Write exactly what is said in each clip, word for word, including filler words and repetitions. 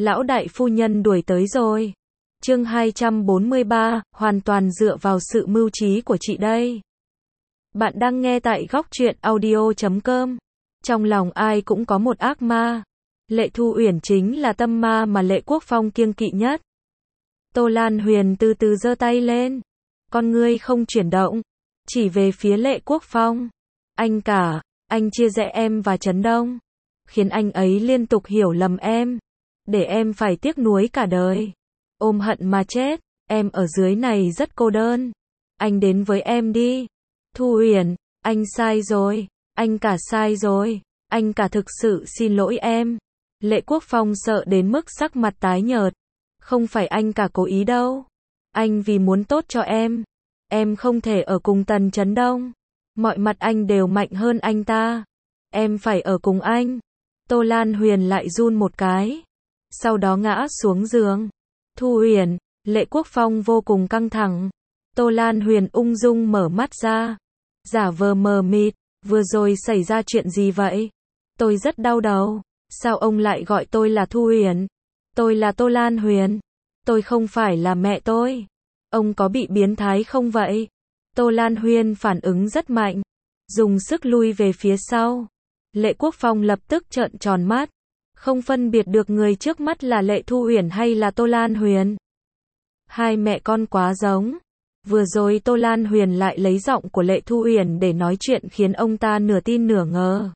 Lão đại phu nhân đuổi tới rồi. Chương hai trăm bốn mươi ba, hoàn toàn dựa vào sự mưu trí của chị đây. Bạn đang nghe tại góc truyện audio chấm com. Trong lòng ai cũng có một ác ma. Lệ Thu Uyển chính là tâm ma mà Lệ Quốc Phong kiêng kỵ nhất. Tô Lan Huyền từ từ giơ tay lên. Con ngươi không chuyển động. Chỉ về phía Lệ Quốc Phong. Anh cả, anh chia rẽ em và Trấn Đông. Khiến anh ấy liên tục hiểu lầm em. Để em phải tiếc nuối cả đời. Ôm hận mà chết. Em ở dưới này rất cô đơn. Anh đến với em đi. Thu Uyển, anh sai rồi. Anh cả sai rồi. Anh cả thực sự xin lỗi em. Lệ Quốc Phong sợ đến mức sắc mặt tái nhợt. Không phải anh cả cố ý đâu. Anh vì muốn tốt cho em. Em không thể ở cùng Tần Trấn Đông. Mọi mặt anh đều mạnh hơn anh ta. Em phải ở cùng anh. Tô Lan Huyền lại run một cái. Sau đó ngã xuống giường. Thu Uyển, Lệ Quốc Phong vô cùng căng thẳng. Tô Lan Huyền ung dung mở mắt ra. Giả vờ mờ mịt, vừa rồi xảy ra chuyện gì vậy? Tôi rất đau đầu. Sao ông lại gọi tôi là Thu Uyển? Tôi là Tô Lan Huyền. Tôi không phải là mẹ tôi. Ông có bị biến thái không vậy? Tô Lan Huyền phản ứng rất mạnh. Dùng sức lui về phía sau. Lệ Quốc Phong lập tức trợn tròn mắt. Không phân biệt được người trước mắt là Lệ Thu Uyển hay là Tô Lan Huyền. Hai mẹ con quá giống. Vừa rồi Tô Lan Huyền lại lấy giọng của Lệ Thu Uyển để nói chuyện khiến ông ta nửa tin nửa ngờ.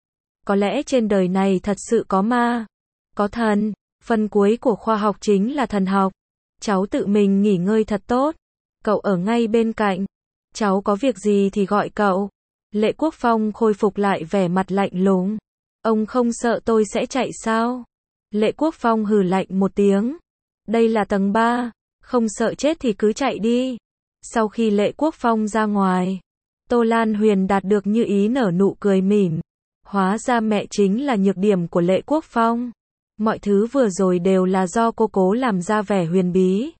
Có lẽ trên đời này thật sự có ma, có thần. Phần cuối của khoa học chính là thần học. Cháu tự mình nghỉ ngơi thật tốt. Cậu ở ngay bên cạnh. Cháu có việc gì thì gọi cậu. Lệ Quốc Phong khôi phục lại vẻ mặt lạnh lùng. Ông không sợ tôi sẽ chạy sao? Lệ Quốc Phong hừ lạnh một tiếng. Đây là tầng ba. Không sợ chết thì cứ chạy đi. Sau khi Lệ Quốc Phong ra ngoài, Tô Lan Huyền đạt được như ý nở nụ cười mỉm. Hóa ra mẹ chính là nhược điểm của Lệ Quốc Phong. Mọi thứ vừa rồi đều là do cô cố làm ra vẻ huyền bí.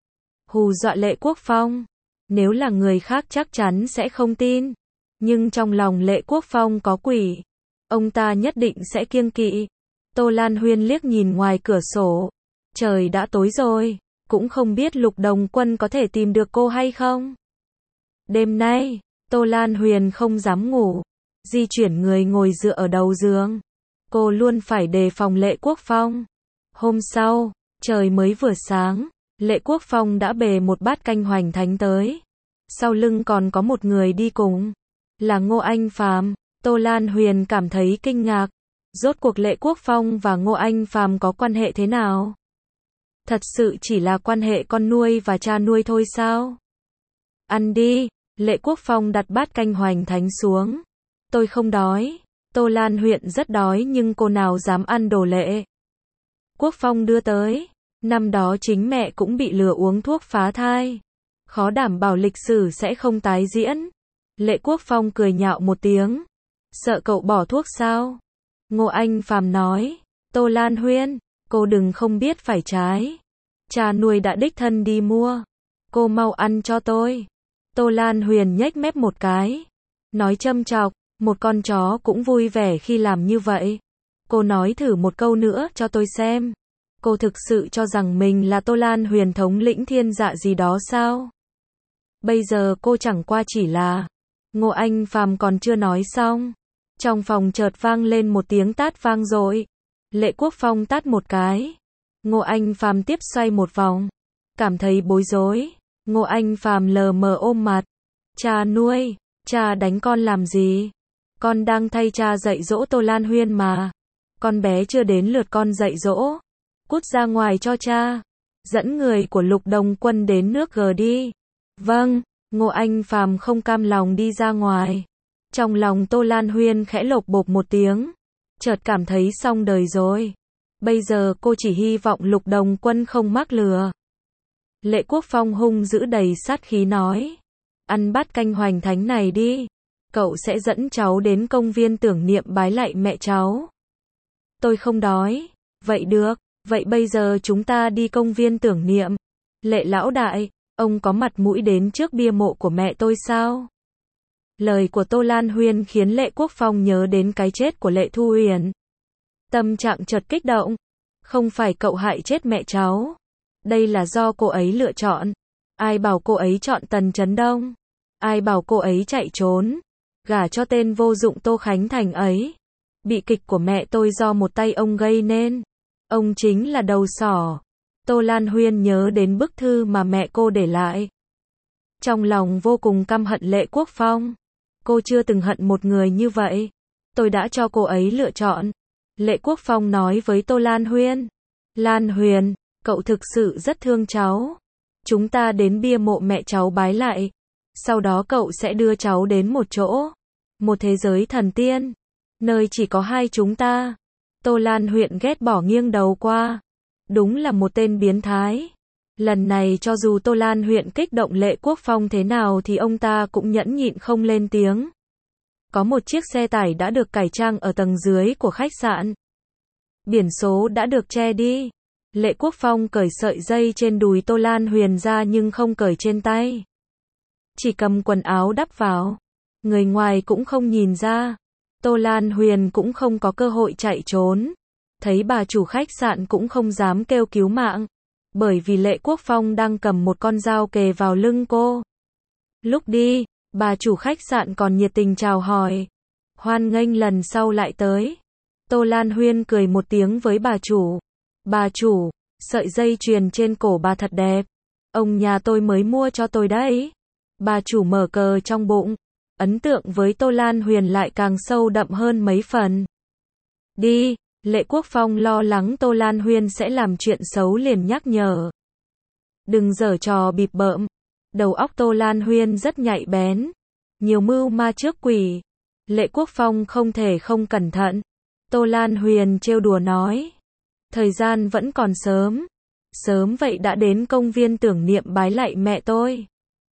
Hù dọa Lệ Quốc Phong. Nếu là người khác chắc chắn sẽ không tin. Nhưng trong lòng Lệ Quốc Phong có quỷ. Ông ta nhất định sẽ kiêng kỵ. Tô Lan Huyền liếc nhìn ngoài cửa sổ. Trời đã tối rồi. Cũng không biết Lục Đồng Quân có thể tìm được cô hay không. Đêm nay, Tô Lan Huyền không dám ngủ. Di chuyển người ngồi dựa ở đầu giường. Cô luôn phải đề phòng Lệ Quốc Phong. Hôm sau, trời mới vừa sáng, Lệ Quốc Phong đã bề một bát canh hoành thánh tới. Sau lưng còn có một người đi cùng. Là Ngô Anh Phàm. Tô Lan Huyền cảm thấy kinh ngạc. Rốt cuộc Lệ Quốc Phong và Ngô Anh Phàm có quan hệ thế nào? Thật sự chỉ là quan hệ con nuôi và cha nuôi thôi sao? Ăn đi. Lệ Quốc Phong đặt bát canh hoành thánh xuống. Tôi không đói. Tô Lan Huyền rất đói nhưng cô nào dám ăn đồ Lệ Quốc Phong đưa tới. Năm đó chính mẹ cũng bị lừa uống thuốc phá thai. Khó đảm bảo lịch sử sẽ không tái diễn. Lệ Quốc Phong cười nhạo một tiếng. Sợ cậu bỏ thuốc sao? Ngô Anh Phàm nói. Tô Lan Huyền, cô đừng không biết phải trái. Cha nuôi đã đích thân đi mua. Cô mau ăn cho tôi. Tô Lan Huyền nhếch mép một cái. Nói châm chọc. Một con chó cũng vui vẻ khi làm như vậy. Cô nói thử một câu nữa cho tôi xem. Cô thực sự cho rằng mình là Tô Lan Huyền thống lĩnh thiên dạ gì đó sao? Bây giờ cô chẳng qua chỉ là... Ngô Anh Phàm còn chưa nói xong. Trong phòng chợt vang lên một tiếng tát vang dội. Lệ Quốc Phong tát một cái. Ngô Anh Phàm tiếp xoay một vòng. Cảm thấy bối rối. Ngô Anh Phàm lờ mờ ôm mặt. Cha nuôi, cha đánh con làm gì? Con đang thay cha dạy dỗ Tô Lan Huyền mà. Con bé chưa đến lượt con dạy dỗ. Cút ra ngoài cho cha. Dẫn người của Lục Đồng Quân đến nước G đi. Vâng. Ngô Anh Phàm không cam lòng đi ra ngoài. Trong lòng Tô Lan Huyền khẽ lộc bộp một tiếng. Chợt cảm thấy xong đời rồi. Bây giờ cô chỉ hy vọng Lục Đồng Quân không mắc lừa. Lệ Quốc Phong hung dữ đầy sát khí nói. Ăn bát canh hoành thánh này đi. Cậu sẽ dẫn cháu đến công viên tưởng niệm bái lạy mẹ cháu. Tôi không đói. Vậy được. Vậy bây giờ chúng ta đi công viên tưởng niệm. Lệ lão đại, ông có mặt mũi đến trước bia mộ của mẹ tôi sao? Lời của Tô Lan Huyền khiến Lệ Quốc Phong nhớ đến cái chết của Lệ Thu Uyển. Tâm trạng chợt kích động. Không phải cậu hại chết mẹ cháu. Đây là do cô ấy lựa chọn. Ai bảo cô ấy chọn Tần Chấn Đông? Ai bảo cô ấy chạy trốn? Gả cho tên vô dụng Tô Khánh Thành ấy. Bị kịch của mẹ tôi do một tay ông gây nên. Ông chính là đầu sỏ. Tô Lan Huyên nhớ đến bức thư mà mẹ cô để lại. Trong lòng vô cùng căm hận Lệ Quốc Phong. Cô chưa từng hận một người như vậy. Tôi đã cho cô ấy lựa chọn. Lệ Quốc Phong nói với Tô Lan Huyên. Lan Huyền, cậu thực sự rất thương cháu. Chúng ta đến bia mộ mẹ cháu bái lại. Sau đó cậu sẽ đưa cháu đến một chỗ. Một thế giới thần tiên. Nơi chỉ có hai chúng ta. Tô Lan Huyên ghét bỏ nghiêng đầu qua. Đúng là một tên biến thái. Lần này cho dù Tô Lan Huyên kích động Lệ Quốc Phong thế nào thì ông ta cũng nhẫn nhịn không lên tiếng. Có một chiếc xe tải đã được cải trang ở tầng dưới của khách sạn. Biển số đã được che đi. Lệ Quốc Phong cởi sợi dây trên đùi Tô Lan Huyên ra nhưng không cởi trên tay. Chỉ cầm quần áo đắp vào. Người ngoài cũng không nhìn ra. Tô Lan Huyên cũng không có cơ hội chạy trốn. Thấy bà chủ khách sạn cũng không dám kêu cứu mạng. Bởi vì Lệ Quốc Phong đang cầm một con dao kề vào lưng cô. Lúc đi, bà chủ khách sạn còn nhiệt tình chào hỏi. Hoan nghênh lần sau lại tới. Tô Lan Huyên cười một tiếng với bà chủ. Bà chủ, sợi dây chuyền trên cổ bà thật đẹp. Ông nhà tôi mới mua cho tôi đấy. Bà chủ mở cờ trong bụng. Ấn tượng với Tô Lan Huyên lại càng sâu đậm hơn mấy phần. Đi, Lệ Quốc Phong lo lắng Tô Lan Huyên sẽ làm chuyện xấu liền nhắc nhở. Đừng giở trò bịp bợm. Đầu óc Tô Lan Huyên rất nhạy bén. Nhiều mưu ma trước quỷ. Lệ Quốc Phong không thể không cẩn thận. Tô Lan Huyên trêu đùa nói. Thời gian vẫn còn sớm. Sớm vậy đã đến công viên tưởng niệm bái lạy mẹ tôi.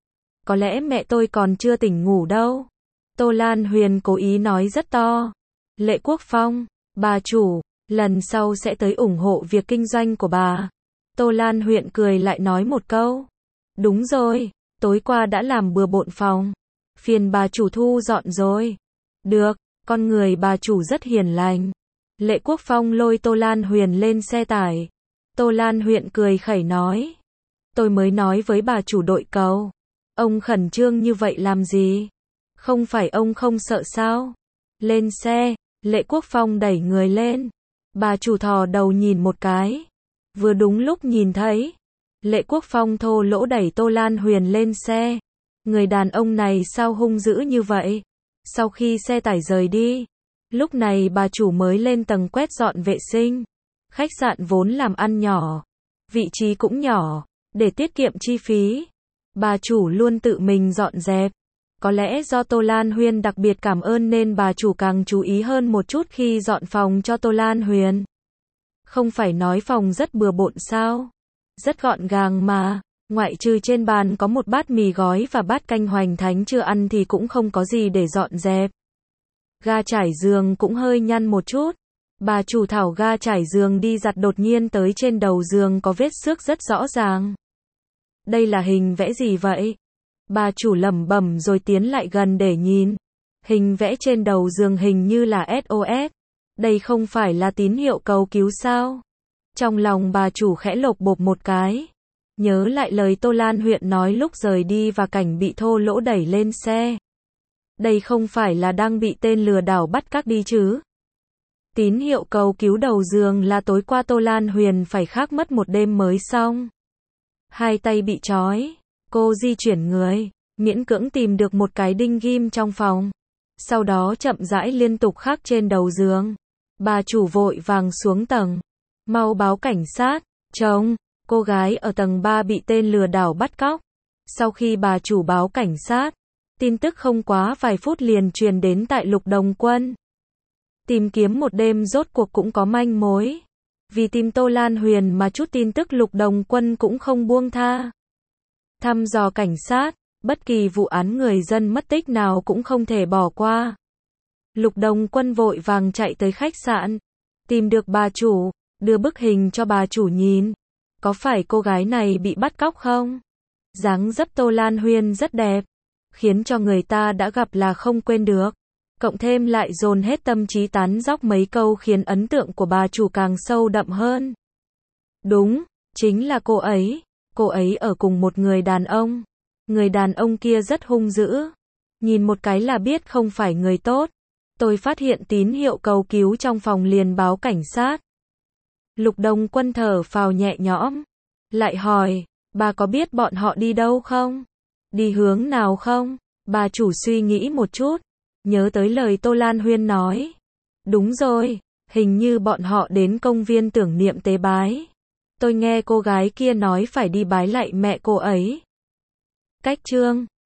Có lẽ mẹ tôi còn chưa tỉnh ngủ đâu. Tô Lan Huyên cố ý nói rất to. Lệ Quốc Phong, bà chủ, lần sau sẽ tới ủng hộ việc kinh doanh của bà. Tô Lan Huyên cười lại nói một câu. Đúng rồi, tối qua đã làm bừa bộn phòng. Phiền bà chủ thu dọn rồi. Được, con người bà chủ rất hiền lành. Lệ Quốc Phong lôi Tô Lan Huyên lên xe tải. Tô Lan Huyên cười khẩy nói. Tôi mới nói với bà chủ đội cầu. Ông khẩn trương như vậy làm gì? Không phải ông không sợ sao? Lên xe, Lệ Quốc Phong đẩy người lên. Bà chủ thò đầu nhìn một cái. Vừa đúng lúc nhìn thấy. Lệ Quốc Phong thô lỗ đẩy Tô Lan Huyên lên xe. Người đàn ông này sao hung dữ như vậy? Sau khi xe tải rời đi. Lúc này bà chủ mới lên tầng quét dọn vệ sinh. Khách sạn vốn làm ăn nhỏ. Vị trí cũng nhỏ. Để tiết kiệm chi phí. Bà chủ luôn tự mình dọn dẹp. Có lẽ do Tô Lan Huyên đặc biệt cảm ơn nên bà chủ càng chú ý hơn một chút khi dọn phòng cho Tô Lan Huyên. Không phải nói phòng rất bừa bộn sao? Rất gọn gàng mà. Ngoại trừ trên bàn có một bát mì gói và bát canh hoành thánh chưa ăn thì cũng không có gì để dọn dẹp. Ga trải giường cũng hơi nhăn một chút. Bà chủ thảo ga trải giường đi giặt đột nhiên tới trên đầu giường có vết xước rất rõ ràng. Đây là hình vẽ gì vậy? Bà chủ lẩm bẩm rồi tiến lại gần để nhìn. Hình vẽ trên đầu giường hình như là ét ô ét. Đây không phải là tín hiệu cầu cứu sao? Trong lòng bà chủ khẽ lộc bộp một cái. Nhớ lại lời Tô Lan Huyên nói lúc rời đi và cảnh bị thô lỗ đẩy lên xe. Đây không phải là đang bị tên lừa đảo bắt cóc đi chứ? Tín hiệu cầu cứu đầu giường là tối qua Tô Lan Huyên phải khắc mất một đêm mới xong. Hai tay bị trói. Cô di chuyển người. Miễn cưỡng tìm được một cái đinh ghim trong phòng. Sau đó chậm rãi liên tục khắc trên đầu giường. Bà chủ vội vàng xuống tầng. Mau báo cảnh sát. Chồng, cô gái ở tầng ba bị tên lừa đảo bắt cóc. Sau khi bà chủ báo cảnh sát, tin tức không quá vài phút liền truyền đến tại Lục Đồng Quân. Tìm kiếm một đêm rốt cuộc cũng có manh mối. Vì tìm Tô Lan Huyên mà chút tin tức Lục Đồng Quân cũng không buông tha. Thăm dò cảnh sát, bất kỳ vụ án người dân mất tích nào cũng không thể bỏ qua. Lục Đồng Quân vội vàng chạy tới khách sạn, tìm được bà chủ, đưa bức hình cho bà chủ nhìn. Có phải cô gái này bị bắt cóc không? Dáng dấp Tô Lan Huyên rất đẹp, khiến cho người ta đã gặp là không quên được. Cộng thêm lại dồn hết tâm trí tán dóc mấy câu khiến ấn tượng của bà chủ càng sâu đậm hơn. Đúng, chính là cô ấy. Cô ấy ở cùng một người đàn ông. Người đàn ông kia rất hung dữ. Nhìn một cái là biết không phải người tốt. Tôi phát hiện tín hiệu cầu cứu trong phòng liền báo cảnh sát. Lục Đông Quân thở phào nhẹ nhõm. Lại hỏi, bà có biết bọn họ đi đâu không? Đi hướng nào không? Bà chủ suy nghĩ một chút. Nhớ tới lời Tô Lan Huyên nói. Đúng rồi, hình như bọn họ đến công viên tưởng niệm tế bái. Tôi nghe cô gái kia nói phải đi bái lại mẹ cô ấy. Cách chương